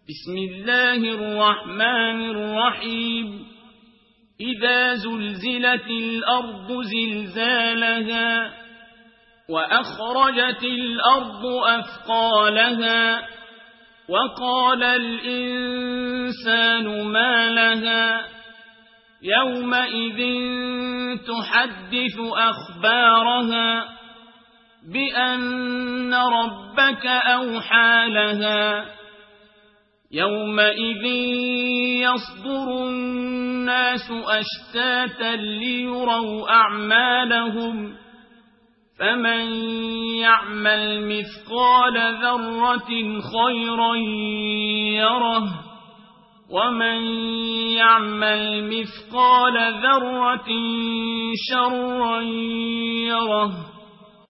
بسم الله الرحمن الرحيم إذا زلزلت الأرض زلزالها وأخرجت الأرض أثقالها وقال الإنسان ما لها يومئذ تحدث أخبارها بأن ربك أوحى لها يومئذ يصدر الناس أشتاتا ليروا أعمالهم فمن يعمل مثقال ذرة خيرا يره ومن يعمل مثقال ذرة شرا يره